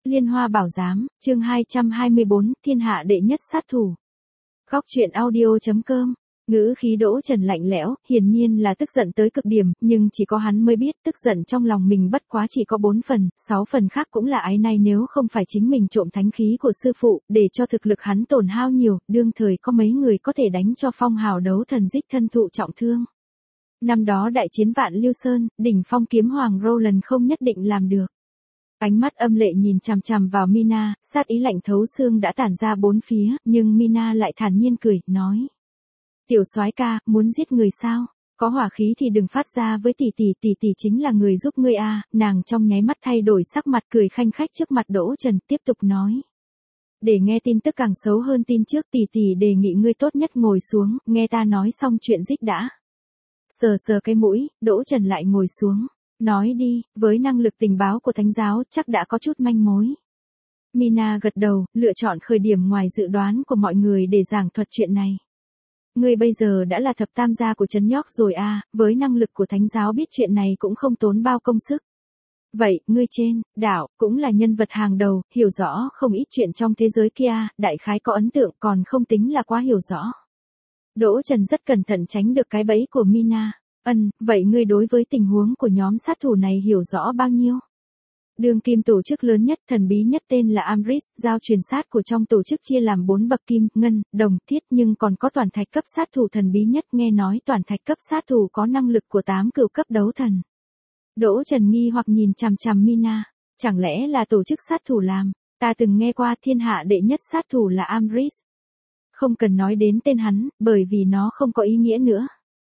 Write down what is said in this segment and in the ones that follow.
Liên Hoa Bảo Giám, chương 224, Thiên hạ đệ nhất sát thủ. Góc truyện audio.com. Ngữ khí Đỗ Trần lạnh lẽo, hiển nhiên là tức giận tới cực điểm, nhưng chỉ có hắn mới biết tức giận trong lòng mình bất quá chỉ có 4 phần, 6 phần khác cũng là áy náy nếu không phải chính mình trộm thánh khí của sư phụ, để cho thực lực hắn tổn hao nhiều, đương thời có mấy người có thể đánh cho phong hào đấu thần Dích thân thụ trọng thương. Năm đó đại chiến Vạn Lưu Sơn, đỉnh phong kiếm hoàng Roland không nhất định làm được. Ánh mắt âm lệ nhìn chằm chằm vào Mina, sát ý lạnh thấu xương đã tản ra bốn phía, nhưng Mina lại thản nhiên cười, nói. Tiểu soái ca, muốn giết người sao? Có hỏa khí thì đừng phát ra với tỷ tỷ chính là người giúp ngươi a. Nàng trong nháy mắt thay đổi sắc mặt cười khanh khách trước mặt Đỗ Trần, tiếp tục nói. Để nghe tin tức càng xấu hơn tin trước, tỷ đề nghị ngươi tốt nhất ngồi xuống, nghe ta nói xong chuyện giết đã. Sờ cái mũi, Đỗ Trần lại ngồi xuống. Nói đi, với năng lực tình báo của thánh giáo chắc đã có chút manh mối. Mina gật đầu, lựa chọn khởi điểm ngoài dự đoán của mọi người để giảng thuật chuyện này. Ngươi bây giờ đã là thập tam gia của trấn Nhóc rồi à, với năng lực của thánh giáo biết chuyện này cũng không tốn bao công sức. Vậy, ngươi trên, đảo, cũng là nhân vật hàng đầu, hiểu rõ không ít chuyện trong thế giới kia, đại khái có ấn tượng còn không tính là quá hiểu rõ. Đỗ Trần rất cẩn thận tránh được cái bẫy của Mina. Vậy ngươi đối với tình huống của nhóm sát thủ này hiểu rõ bao nhiêu? Đương kim tổ chức lớn nhất, thần bí nhất tên là Amris, giao truyền sát của trong tổ chức chia làm 4 bậc kim, ngân, đồng, thiết nhưng còn có toàn thạch cấp sát thủ thần bí nhất, nghe nói toàn thạch cấp sát thủ có năng lực của 8 cửu cấp đấu thần. Đỗ Trần nghi hoặc nhìn chằm chằm Mina, chẳng lẽ là tổ chức sát thủ làm? Ta từng nghe qua thiên hạ đệ nhất sát thủ là Amris. Không cần nói đến tên hắn, bởi vì nó không có ý nghĩa nữa.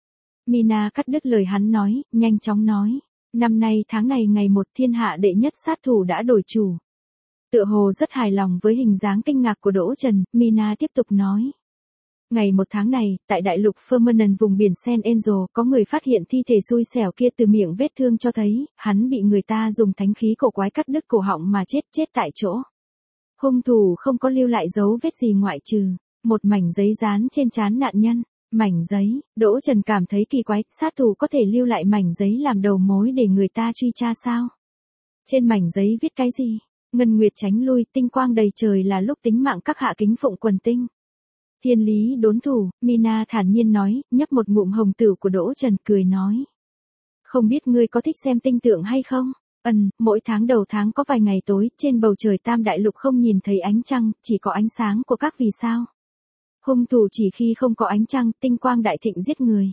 Mina cắt đứt lời hắn nói, nhanh chóng nói. Năm nay tháng này ngày 1 thiên hạ đệ nhất sát thủ đã đổi chủ. Tựa hồ rất hài lòng với hình dáng kinh ngạc của Đỗ Trần, Mina tiếp tục nói. Ngày 1 tháng này, tại đại lục Firmament vùng biển Sen Angel, có người phát hiện thi thể xui xẻo kia từ miệng vết thương cho thấy, hắn bị người ta dùng thánh khí cổ quái cắt đứt cổ họng mà chết tại chỗ. Hung thủ không có lưu lại dấu vết gì ngoại trừ một mảnh giấy dán trên trán nạn nhân. Mảnh giấy, Đỗ Trần cảm thấy kỳ quái, sát thủ có thể lưu lại mảnh giấy làm đầu mối để người ta truy tra sao? Trên mảnh giấy viết cái gì? Ngân nguyệt tránh lui, tinh quang đầy trời là lúc tính mạng các hạ kính phụng quần tinh. Thiên lý đốn thủ, Mina thản nhiên nói, nhấp một ngụm hồng tử của Đỗ Trần cười nói. Không biết ngươi có thích xem tinh tượng hay không? Mỗi tháng đầu tháng có vài ngày tối, trên bầu trời Tam Đại Lục không nhìn thấy ánh trăng, chỉ có ánh sáng của các vì sao. Hung thủ chỉ khi không có ánh trăng, tinh quang đại thịnh giết người.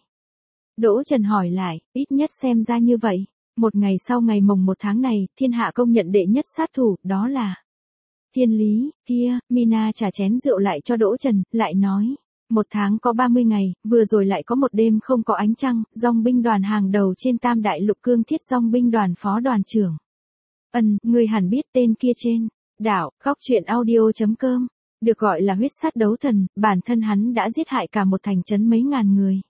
Đỗ Trần hỏi lại, ít nhất xem ra như vậy. Một ngày sau ngày mồng 1 tháng này, thiên hạ công nhận đệ nhất sát thủ, đó là Thiên lý, kia, Mina trả chén rượu lại cho Đỗ Trần, lại nói. 1 tháng có 30 ngày, vừa rồi lại có một đêm không có ánh trăng, dòng binh đoàn hàng đầu trên Tam Đại Lục Cương Thiết dòng binh đoàn phó đoàn trưởng. Người hẳn biết tên kia trên đảo, góc truyện audio.com. Được gọi là huyết sát đấu thần, bản thân hắn đã giết hại cả một thành trấn mấy ngàn người.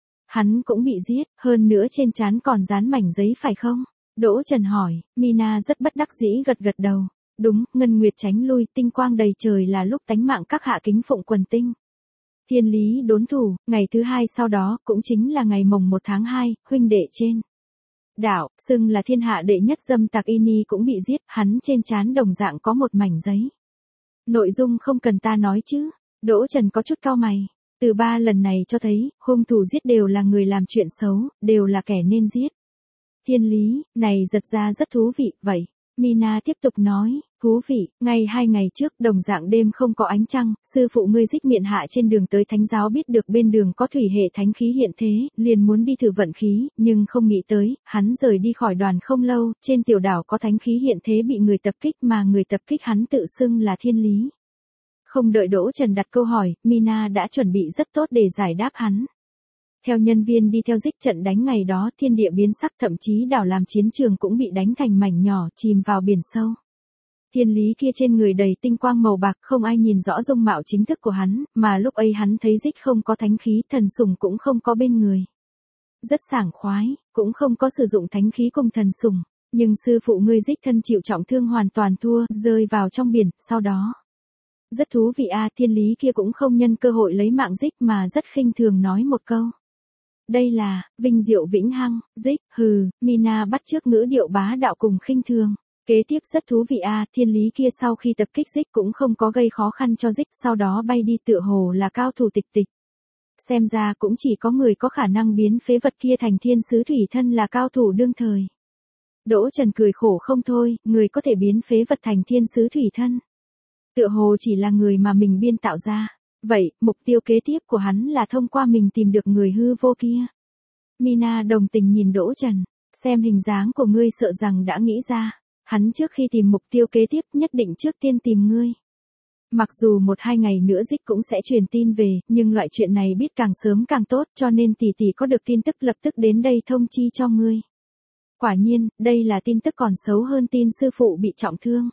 Hắn cũng bị giết, hơn nữa trên trán còn dán mảnh giấy phải không? Đỗ Trần hỏi, Mina rất bất đắc dĩ gật đầu. Đúng, ngân nguyệt tránh lui, tinh quang đầy trời là lúc tánh mạng các hạ kính phụng quần tinh. Thiên lý đốn thủ, ngày thứ 2 sau đó, cũng chính là ngày mồng 1 tháng 2, huynh đệ trên đảo, xưng là thiên hạ đệ nhất dâm tặc Ini cũng bị giết, hắn trên trán đồng dạng có một mảnh giấy. Nội dung không cần ta nói chứ. Đỗ Trần có chút cau mày. Từ 3 lần này cho thấy, hung thủ giết đều là người làm chuyện xấu, đều là kẻ nên giết. Thiên lý, này giật ra rất thú vị, vậy. Mina tiếp tục nói, thú vị, ngay 2 ngày trước, đồng dạng đêm không có ánh trăng, sư phụ ngươi Dích miện hạ trên đường tới thánh giáo biết được bên đường có thủy hệ thánh khí hiện thế, liền muốn đi thử vận khí, nhưng không nghĩ tới, hắn rời đi khỏi đoàn không lâu, trên tiểu đảo có thánh khí hiện thế bị người tập kích mà người tập kích hắn tự xưng là Thiên lý. Không đợi Đỗ Trần đặt câu hỏi, Mina đã chuẩn bị rất tốt để giải đáp hắn. Theo nhân viên đi theo Dích trận đánh ngày đó, thiên địa biến sắc, thậm chí đảo làm chiến trường cũng bị đánh thành mảnh nhỏ, chìm vào biển sâu. Thiên lý kia trên người đầy tinh quang màu bạc, không ai nhìn rõ dung mạo chính thức của hắn, mà lúc ấy hắn thấy Dích không có thánh khí, thần sủng cũng không có bên người. Rất sảng khoái, cũng không có sử dụng thánh khí cùng thần sủng, nhưng sư phụ ngươi Dích thân chịu trọng thương hoàn toàn thua, rơi vào trong biển, sau đó. Rất thú vị a, thiên lý kia cũng không nhân cơ hội lấy mạng Dích mà rất khinh thường nói một câu. Đây là, vinh diệu vĩnh hằng, Dích, Mina bắt chước ngữ điệu bá đạo cùng khinh thường. Kế tiếp rất thú vị a, thiên lý kia sau khi tập kích Dích cũng không có gây khó khăn cho Dích, sau đó bay đi tựa hồ là cao thủ tịch tịch. Xem ra cũng chỉ có người có khả năng biến phế vật kia thành thiên sứ thủy thân là cao thủ đương thời. Đỗ Trần cười khổ không thôi, người có thể biến phế vật thành thiên sứ thủy thân. Tựa hồ chỉ là người mà mình biên tạo ra. Vậy, mục tiêu kế tiếp của hắn là thông qua mình tìm được người hư vô kia. Mina đồng tình nhìn Đỗ Trần, xem hình dáng của ngươi sợ rằng đã nghĩ ra. Hắn trước khi tìm mục tiêu kế tiếp nhất định trước tiên tìm ngươi. Mặc dù 1-2 ngày nữa Dích cũng sẽ truyền tin về, nhưng loại chuyện này biết càng sớm càng tốt, cho nên tỷ tỷ có được tin tức lập tức đến đây thông chi cho ngươi. Quả nhiên, đây là tin tức còn xấu hơn tin sư phụ bị trọng thương.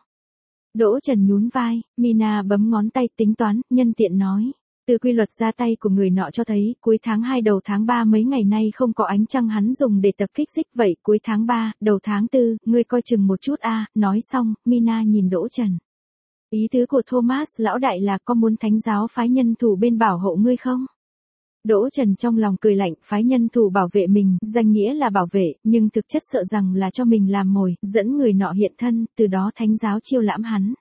Đỗ Trần nhún vai, Mina bấm ngón tay tính toán, nhân tiện nói. Từ quy luật ra tay của người nọ cho thấy, cuối tháng 2 đầu tháng 3 mấy ngày nay không có ánh trăng hắn dùng để tập kích Dích, vậy cuối tháng 3, đầu tháng 4, ngươi coi chừng một chút a. Nói xong, Mina nhìn Đỗ Trần. Ý tứ của Thomas lão đại là có muốn thánh giáo phái nhân thủ bên bảo hộ ngươi không? Đỗ Trần trong lòng cười lạnh, phái nhân thủ bảo vệ mình, danh nghĩa là bảo vệ, nhưng thực chất sợ rằng là cho mình làm mồi, dẫn người nọ hiện thân, từ đó thánh giáo chiêu lãm hắn.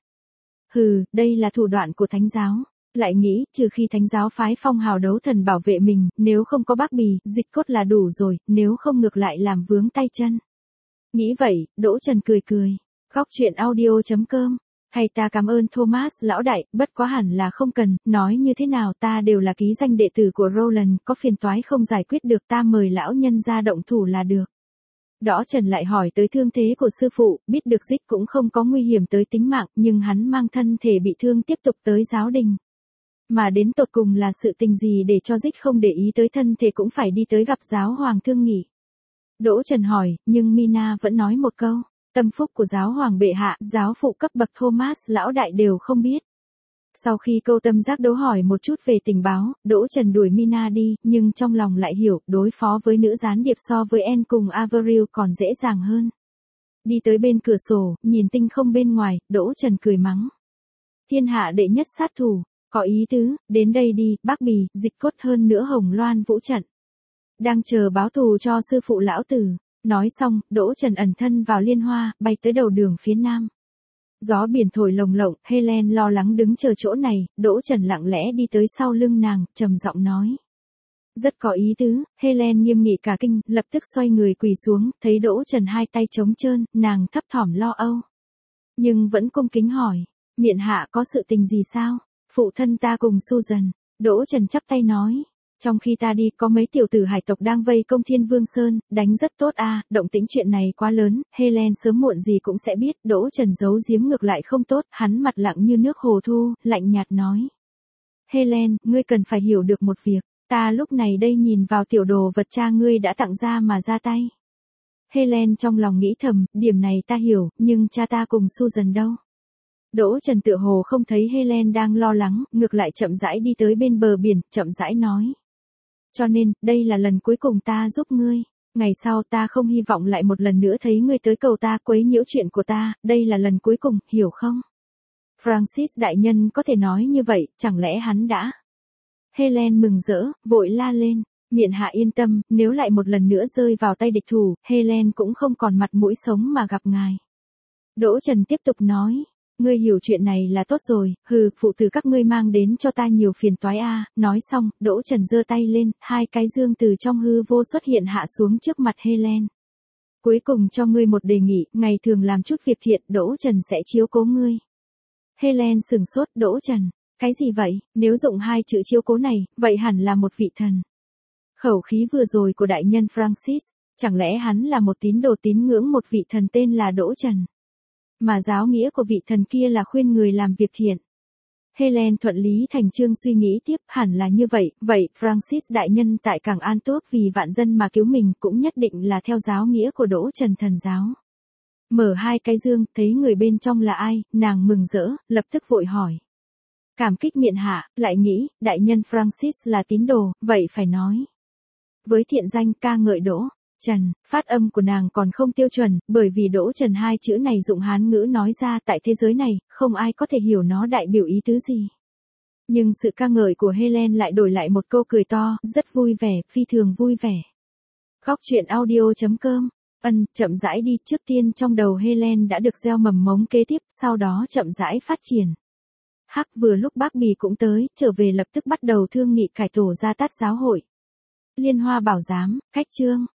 Hừ, đây là thủ đoạn của thánh giáo. Lại nghĩ, trừ khi thánh giáo phái phong hào đấu thần bảo vệ mình, nếu không có bác bì, dịch cốt là đủ rồi, nếu không ngược lại làm vướng tay chân. Nghĩ vậy, Đỗ Trần cười cười. Góc truyện audio.com. Hay ta cảm ơn Thomas lão đại, bất quá hẳn là không cần, nói như thế nào ta đều là ký danh đệ tử của Roland, có phiền toái không giải quyết được ta mời lão nhân ra động thủ là được. Đỗ Trần lại hỏi tới thương thế của sư phụ, biết được Dích cũng không có nguy hiểm tới tính mạng, nhưng hắn mang thân thể bị thương tiếp tục tới giáo đình. Mà đến tột cùng là sự tình gì để cho Dích không để ý tới thân thể cũng phải đi tới gặp giáo hoàng thương nghị. Đỗ Trần hỏi, nhưng Mina vẫn nói một câu. Tâm phúc của giáo hoàng bệ hạ, giáo phụ cấp bậc Thomas lão đại đều không biết. Sau khi câu tâm giác đố hỏi một chút về tình báo, Đỗ Trần đuổi Mina đi, nhưng trong lòng lại hiểu, đối phó với nữ gián điệp so với En cùng Avril còn dễ dàng hơn. Đi tới bên cửa sổ, nhìn tinh không bên ngoài, Đỗ Trần cười mắng. Thiên hạ đệ nhất sát thủ, có ý tứ, đến đây đi, bác bì, dịch cốt hơn nữa Hồng Loan vũ trận. Đang chờ báo thù cho sư phụ lão tử. Nói xong, Đỗ Trần ẩn thân vào liên hoa, bay tới đầu đường phía nam. Gió biển thổi lồng lộng, Helen lo lắng đứng chờ chỗ này, Đỗ Trần lặng lẽ đi tới sau lưng nàng, trầm giọng nói. Rất có ý tứ, Helen nghiêm nghị cả kinh, lập tức xoay người quỳ xuống, thấy Đỗ Trần hai tay trống trơn, nàng thấp thỏm lo âu. Nhưng vẫn cung kính hỏi, miện hạ có sự tình gì sao? Phụ thân ta cùng Susan. Đỗ Trần chắp tay nói. Trong khi ta đi có mấy tiểu tử hải tộc đang vây công Thiên Vương Sơn, đánh rất tốt a, động tĩnh chuyện này quá lớn, Helen sớm muộn gì cũng sẽ biết, Đỗ Trần giấu giếm ngược lại không tốt, hắn mặt lặng như nước hồ thu, lạnh nhạt nói. Helen, ngươi cần phải hiểu được một việc, ta lúc này đây nhìn vào tiểu đồ vật cha ngươi đã tặng ra mà ra tay. Helen trong lòng nghĩ thầm, điểm này ta hiểu, nhưng cha ta cùng Susan đâu? Đỗ Trần tựa hồ không thấy Helen đang lo lắng, ngược lại chậm rãi đi tới bên bờ biển, chậm rãi nói. Cho nên, đây là lần cuối cùng ta giúp ngươi. Ngày sau ta không hy vọng lại một lần nữa thấy ngươi tới cầu ta quấy nhiễu chuyện của ta, đây là lần cuối cùng, hiểu không? Francis đại nhân có thể nói như vậy, chẳng lẽ hắn đã? Helen mừng rỡ, vội la lên. Miện hạ yên tâm, nếu lại một lần nữa rơi vào tay địch thủ, Helen cũng không còn mặt mũi sống mà gặp ngài. Đỗ Trần tiếp tục nói. Ngươi hiểu chuyện này là tốt rồi, hừ, phụ tử các ngươi mang đến cho ta nhiều phiền toái a. Nói xong, Đỗ Trần giơ tay lên, hai cái dương từ trong hư vô xuất hiện hạ xuống trước mặt Helen. Cuối cùng cho ngươi một đề nghị, ngày thường làm chút việc thiện, Đỗ Trần sẽ chiếu cố ngươi. Helen sừng sốt, Đỗ Trần, cái gì vậy, nếu dụng hai chữ chiếu cố này, vậy hẳn là một vị thần. Khẩu khí vừa rồi của đại nhân Francis, chẳng lẽ hắn là một tín đồ tín ngưỡng một vị thần tên là Đỗ Trần? Mà giáo nghĩa của vị thần kia là khuyên người làm việc thiện. Helen thuận lý thành chương suy nghĩ tiếp, hẳn là như vậy, vậy Francis đại nhân tại Cảng An Tốt vì vạn dân mà cứu mình cũng nhất định là theo giáo nghĩa của Đỗ Trần thần giáo. Mở hai cái dương, thấy người bên trong là ai, nàng mừng rỡ, lập tức vội hỏi. Cảm kích miện hạ, lại nghĩ, đại nhân Francis là tín đồ, vậy phải nói. Với thiện danh ca ngợi Đỗ Trần, phát âm của nàng còn không tiêu chuẩn, bởi vì Đỗ Trần hai chữ này dụng Hán ngữ nói ra tại thế giới này, không ai có thể hiểu nó đại biểu ý tứ gì. Nhưng sự ca ngợi của Helen lại đổi lại một câu cười to, rất vui vẻ, phi thường vui vẻ. Góc truyện audio.com Chậm rãi đi, trước tiên trong đầu Helen đã được gieo mầm mống kế tiếp, sau đó chậm rãi phát triển. Vừa lúc bác Bì cũng tới, trở về lập tức bắt đầu thương nghị cải tổ Gia Tát giáo hội. Liên Hoa Bảo Giám, Khách Trương,